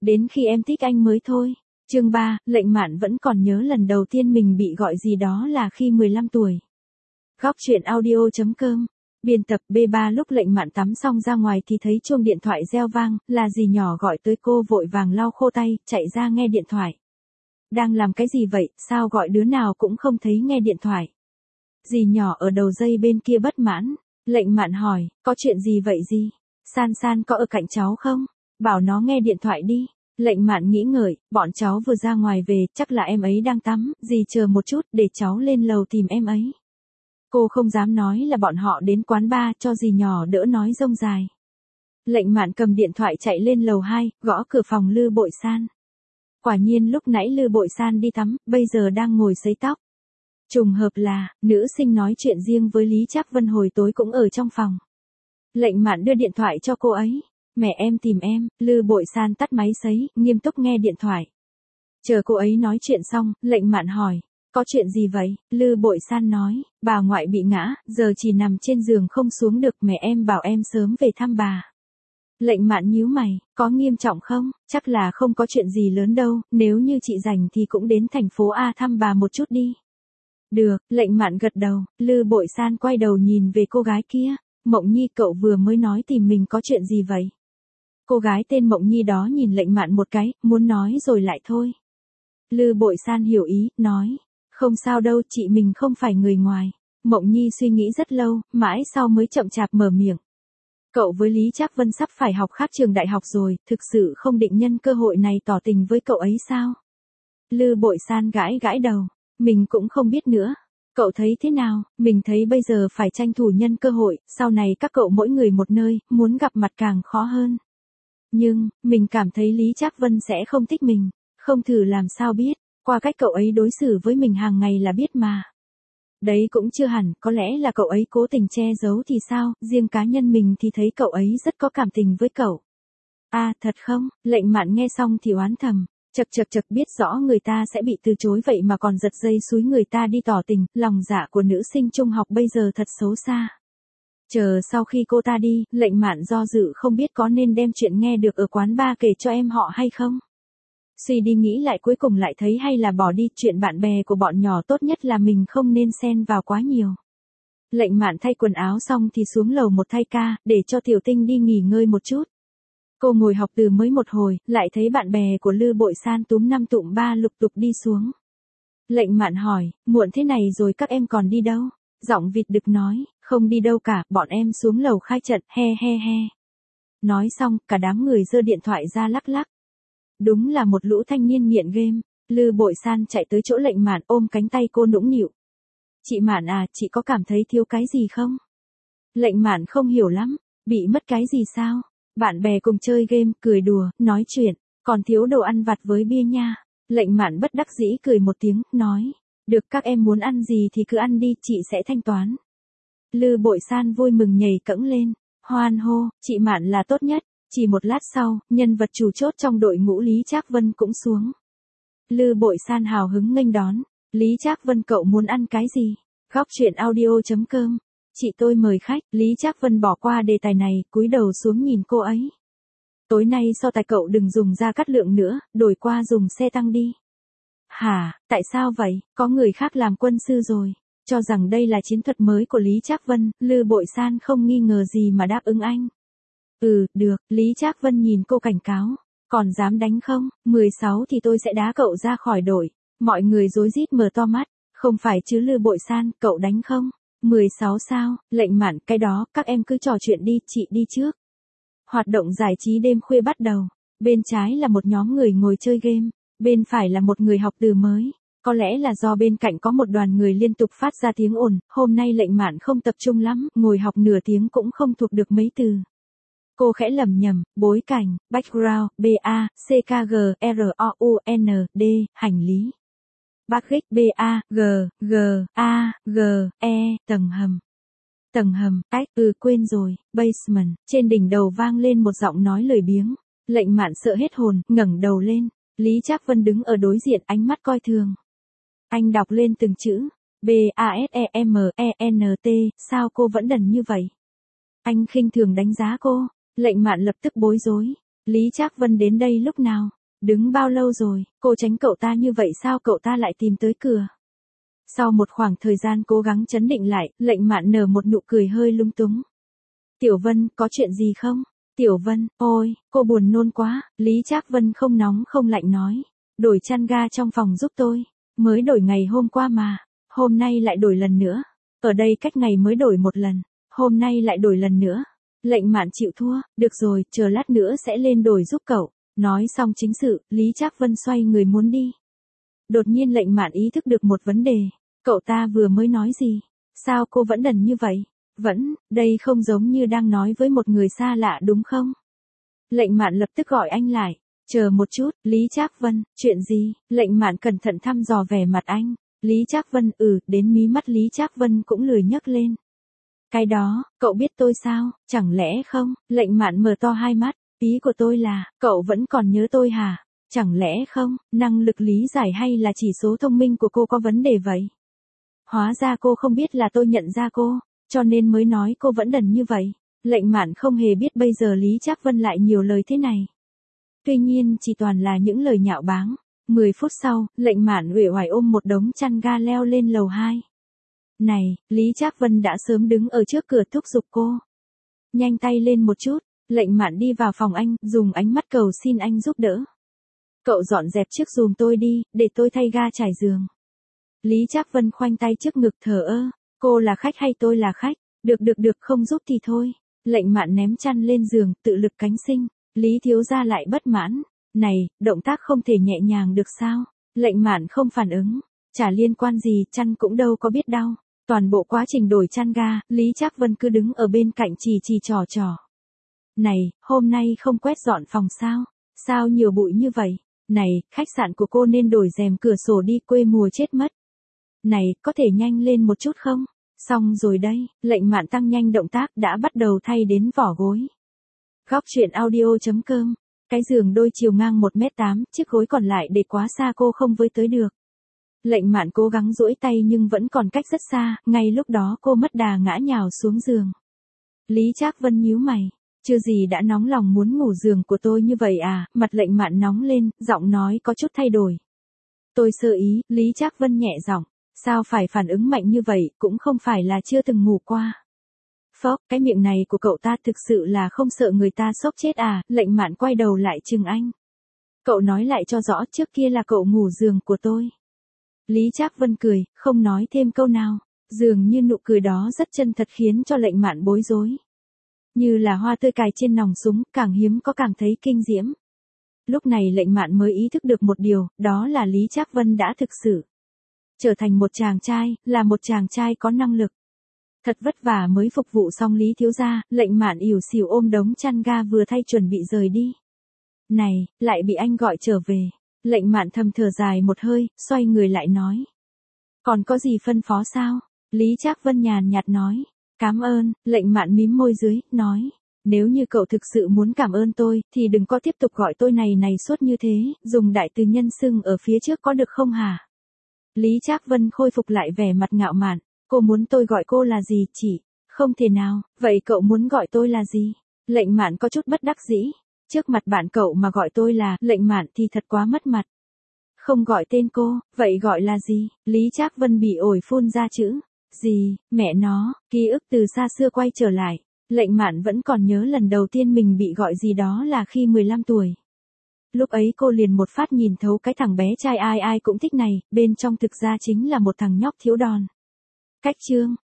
Đến khi em thích anh mới thôi. Chương 3, Lệnh Mạn vẫn còn nhớ lần đầu tiên mình bị gọi gì đó là khi 15 tuổi. Góc truyện audio.com. Biên tập B3. Lúc Lệnh Mạn tắm xong ra ngoài thì thấy chuông điện thoại reo vang, là dì nhỏ gọi tới. Cô vội vàng lau khô tay, chạy ra nghe điện thoại. Đang làm cái gì vậy, sao gọi đứa nào cũng không thấy nghe điện thoại. Dì nhỏ ở đầu dây bên kia bất mãn. Lệnh Mạn hỏi, có chuyện gì vậy dì? San San có ở cạnh cháu không? Bảo nó nghe điện thoại đi. Lệnh Mạn nghĩ ngợi, bọn cháu vừa ra ngoài về, chắc là em ấy đang tắm, dì chờ một chút để cháu lên lầu tìm em ấy. Cô không dám nói là bọn họ đến quán bar cho dì nhỏ đỡ nói rông dài. Lệnh Mạn cầm điện thoại chạy lên lầu 2, gõ cửa phòng Lư Bội San. Quả nhiên lúc nãy Lư Bội San đi tắm, bây giờ đang ngồi sấy tóc. Trùng hợp là, nữ sinh nói chuyện riêng với Lý Trác Vân hồi tối cũng ở trong phòng. Lệnh Mạn đưa điện thoại cho cô ấy. Mẹ em tìm em. Lư Bội San tắt máy sấy, nghiêm túc nghe điện thoại. Chờ cô ấy nói chuyện xong, Lệnh Mạn hỏi, có chuyện gì vậy? Lư Bội San nói, bà ngoại bị ngã, giờ chỉ nằm trên giường không xuống được, mẹ em bảo em sớm về thăm bà. Lệnh Mạn nhíu mày, có nghiêm trọng không? Chắc là không có chuyện gì lớn đâu, nếu như chị rảnh thì cũng đến thành phố A thăm bà một chút đi. Được, Lệnh Mạn gật đầu. Lư Bội San quay đầu nhìn về cô gái kia. Mộng Nhi, cậu vừa mới nói tìm mình có chuyện gì vậy? Cô gái tên Mộng Nhi đó nhìn Lệnh Mạn một cái, muốn nói rồi lại thôi. Lư Bội San hiểu ý, nói, không sao đâu, chị mình không phải người ngoài. Mộng Nhi suy nghĩ rất lâu, mãi sau mới chậm chạp mở miệng. Cậu với Lý Trác Vân sắp phải học khác trường đại học rồi, thực sự không định nhân cơ hội này tỏ tình với cậu ấy sao? Lư Bội San gãi gãi đầu, mình cũng không biết nữa. Cậu thấy thế nào? Mình thấy bây giờ phải tranh thủ nhân cơ hội, sau này các cậu mỗi người một nơi, muốn gặp mặt càng khó hơn. Nhưng, mình cảm thấy Lý Trác Vân sẽ không thích mình, không thử làm sao biết, qua cách cậu ấy đối xử với mình hàng ngày là biết mà. Đấy cũng chưa hẳn, có lẽ là cậu ấy cố tình che giấu thì sao, riêng cá nhân mình thì thấy cậu ấy rất có cảm tình với cậu. À, thật không? Lệnh Mạn nghe xong thì oán thầm. Chật biết rõ người ta sẽ bị từ chối vậy mà còn giật dây xúi người ta đi tỏ tình, lòng dạ của nữ sinh trung học bây giờ thật xấu xa. Chờ sau khi cô ta đi, Lệnh Mạn do dự không biết có nên đem chuyện nghe được ở quán bar kể cho em họ hay không. Suy đi nghĩ lại cuối cùng lại thấy hay là bỏ đi, chuyện bạn bè của bọn nhỏ tốt nhất là mình không nên xen vào quá nhiều. Lệnh Mạn thay quần áo xong thì xuống lầu một thay ca, để cho Tiểu Tinh đi nghỉ ngơi một chút. Cô ngồi học từ mới một hồi, lại thấy bạn bè của Lư Bội San túm năm tụm ba lục tục đi xuống. Lệnh Mạn hỏi, muộn thế này rồi các em còn đi đâu? Giọng vịt đực nói, không đi đâu cả, bọn em xuống lầu khai trận, he he he. Nói xong, cả đám người giơ điện thoại ra lắc lắc. Đúng là một lũ thanh niên nghiện game. Lư Bội San chạy tới chỗ Lệnh Mạn ôm cánh tay cô nũng nịu. Chị Mạn à, chị có cảm thấy thiếu cái gì không? Lệnh Mạn không hiểu lắm, bị mất cái gì sao? Bạn bè cùng chơi game, cười đùa, nói chuyện, còn thiếu đồ ăn vặt với bia nha. Lệnh Mạn bất đắc dĩ cười một tiếng, nói, được, các em muốn ăn gì thì cứ ăn đi, chị sẽ thanh toán. Lư Bội San vui mừng nhảy cẫng lên, hoan hô, chị Mạn là tốt nhất. Chỉ một lát sau, nhân vật chủ chốt trong đội ngũ Lý Trác Vân cũng xuống. Lư Bội San hào hứng nghênh đón, Lý Trác Vân, cậu muốn ăn cái gì? Góc truyện audio.com. Chị tôi mời khách. Lý Trác Vân bỏ qua đề tài này, cúi đầu xuống nhìn cô ấy. Tối nay so tài cậu đừng dùng Gia Cát Lượng nữa, đổi qua dùng xe tăng đi. Hả, tại sao vậy? Có người khác làm quân sư rồi. Cho rằng đây là chiến thuật mới của Lý Trác Vân, Lư Bội San không nghi ngờ gì mà đáp ứng anh. Được, Lý Trác Vân nhìn cô cảnh cáo. Còn dám đánh không? 16 thì tôi sẽ đá cậu ra khỏi đội. Mọi người rối rít mở to mắt. Không phải chứ Lư Bội San, cậu đánh không? 16 sao? Lệnh Mạn, cái đó, các em cứ trò chuyện đi, chị đi trước. Hoạt động giải trí đêm khuya bắt đầu. Bên trái là một nhóm người ngồi chơi game. Bên phải là một người học từ mới. Có lẽ là do bên cạnh có một đoàn người liên tục phát ra tiếng ồn. Hôm nay Lệnh Mạn không tập trung lắm, ngồi học nửa tiếng cũng không thuộc được mấy từ. Cô khẽ lẩm nhẩm, bối cảnh, background, BA, CKG, ROUND, hành lý. Background, BA, G, A, G, E, tầng hầm. Tầng hầm, quên rồi, basement. Trên đỉnh đầu vang lên một giọng nói lười biếng. Lệnh Mạn sợ hết hồn, ngẩng đầu lên. Lý Trác Vân đứng ở đối diện, ánh mắt coi thường. Anh đọc lên từng chữ. BASEMENT, sao cô vẫn đần như vậy? Anh khinh thường đánh giá cô. Lệnh Mạn lập tức bối rối. Lý Trác Vân đến đây lúc nào? Đứng bao lâu rồi? Cô tránh cậu ta như vậy sao cậu ta lại tìm tới cửa? Sau một khoảng thời gian cố gắng trấn định lại, Lệnh Mạn nở một nụ cười hơi lung túng. Tiểu Vân, có chuyện gì không? Tiểu Vân, ôi, cô buồn nôn quá. Lý Trác Vân không nóng không lạnh nói. Đổi chăn ga trong phòng giúp tôi. Mới đổi ngày hôm qua mà. Hôm nay lại đổi lần nữa. Ở đây cách ngày mới đổi một lần. Hôm nay lại đổi lần nữa. Lệnh Mạn chịu thua. Được rồi, chờ lát nữa sẽ lên đổi giúp cậu. Nói xong chính sự, Lý Trác Vân xoay người muốn đi. Đột nhiên Lệnh Mạn ý thức được một vấn đề. Cậu ta vừa mới nói gì? Sao cô vẫn đần như vậy? Đây không giống như đang nói với một người xa lạ đúng không? Lệnh Mạn lập tức gọi anh lại. Chờ một chút, Lý Trác Vân, chuyện gì? Lệnh Mạn cẩn thận thăm dò vẻ mặt anh. Lý Trác Vân, đến mí mắt Lý Trác Vân cũng lười nhấc lên. Cái đó, cậu biết tôi sao? Chẳng lẽ không? Lệnh Mạn mở to hai mắt. Ý của tôi là, cậu vẫn còn nhớ tôi hả? Chẳng lẽ không? Năng lực lý giải hay là chỉ số thông minh của cô có vấn đề vậy? Hóa ra cô không biết là tôi nhận ra cô, cho nên mới nói cô vẫn đần như vậy. Lệnh Mạn không hề biết bây giờ Lý Trác Vân lại nhiều lời thế này. Tuy nhiên chỉ toàn là những lời nhạo báng. 10 phút sau, Lệnh Mạn uể oải ôm một đống chăn ga leo lên lầu 2. Này, Lý Trác Vân đã sớm đứng ở trước cửa thúc giục cô. Nhanh tay lên một chút. Lệnh Mạn đi vào phòng anh, dùng ánh mắt cầu xin anh giúp đỡ. Cậu dọn dẹp trước giùm tôi đi, để tôi thay ga trải giường. Lý Trác Vân khoanh tay trước ngực thờ ơ. Cô là khách hay tôi là khách? Được, không giúp thì thôi. Lệnh Mạn ném chăn lên giường, tự lực cánh sinh. Lý thiếu gia lại bất mãn. Này, động tác không thể nhẹ nhàng được sao? Lệnh Mạn không phản ứng. Chả liên quan gì, chăn cũng đâu có biết đau. Toàn bộ quá trình đổi chăn ga, Lý Trác Vân cứ đứng ở bên cạnh chỉ trò. Này, hôm nay không quét dọn phòng sao? Sao nhiều bụi như vậy? Này, khách sạn của cô nên đổi rèm cửa sổ đi, quê mùa chết mất. Này, có thể nhanh lên một chút không? Xong rồi đây, Lệnh Mạn tăng nhanh động tác đã bắt đầu thay đến vỏ gối. Góc truyện audio.com. Cái giường đôi chiều ngang 1m8, chiếc gối còn lại để quá xa cô không với tới được. Lệnh Mạn cố gắng duỗi tay nhưng vẫn còn cách rất xa, ngay lúc đó cô mất đà ngã nhào xuống giường. Lý Trác Vân nhíu mày. Chưa gì đã nóng lòng muốn ngủ giường của tôi như vậy à? Mặt Lệnh Mạn nóng lên, giọng nói có chút thay đổi. Tôi sơ ý, Lý Trác Vân nhẹ giọng. Sao phải phản ứng mạnh như vậy, cũng không phải là chưa từng ngủ qua. Phốc, cái miệng này của cậu ta thực sự là không sợ người ta sốc chết à? Lệnh Mạn quay đầu lại chừng anh. Cậu nói lại cho rõ, trước kia là cậu ngủ giường của tôi. Lý Trác Vân cười, không nói thêm câu nào. Dường như nụ cười đó rất chân thật khiến cho Lệnh Mạn bối rối. Như là hoa tươi cài trên nòng súng, càng hiếm có càng thấy kinh diễm. Lúc này Lệnh Mạn mới ý thức được một điều, đó là Lý Trác Vân đã thực sự trở thành một chàng trai, là một chàng trai có năng lực. Thật vất vả mới phục vụ xong Lý thiếu gia, Lệnh Mạn ỉu xìu ôm đống chăn ga vừa thay chuẩn bị rời đi. Này, lại bị anh gọi trở về. Lệnh Mạn thầm thở dài một hơi, xoay người lại nói. Còn có gì phân phó sao? Lý Trác Vân nhàn nhạt nói. Cảm ơn. Lệnh Mạn mím môi dưới, nói. Nếu như cậu thực sự muốn cảm ơn tôi, thì đừng có tiếp tục gọi tôi này suốt như thế, dùng đại từ nhân xưng ở phía trước có được không hả? Lý Trác Vân khôi phục lại vẻ mặt ngạo mạn. Cô muốn tôi gọi cô là gì chỉ? Không thể nào, vậy cậu muốn gọi tôi là gì? Lệnh Mạn có chút bất đắc dĩ. Trước mặt bạn cậu mà gọi tôi là Lệnh Mạn thì thật quá mất mặt. Không gọi tên cô, vậy gọi là gì? Lý Trác Vân bị ổi phun ra chữ. Gì, mẹ nó, ký ức từ xa xưa quay trở lại. Lệnh Mạn vẫn còn nhớ lần đầu tiên mình bị gọi gì đó là khi 15 tuổi. Lúc ấy cô liền một phát nhìn thấu cái thằng bé trai ai ai cũng thích này, bên trong thực ra chính là một thằng nhóc thiếu đòn. Cách chương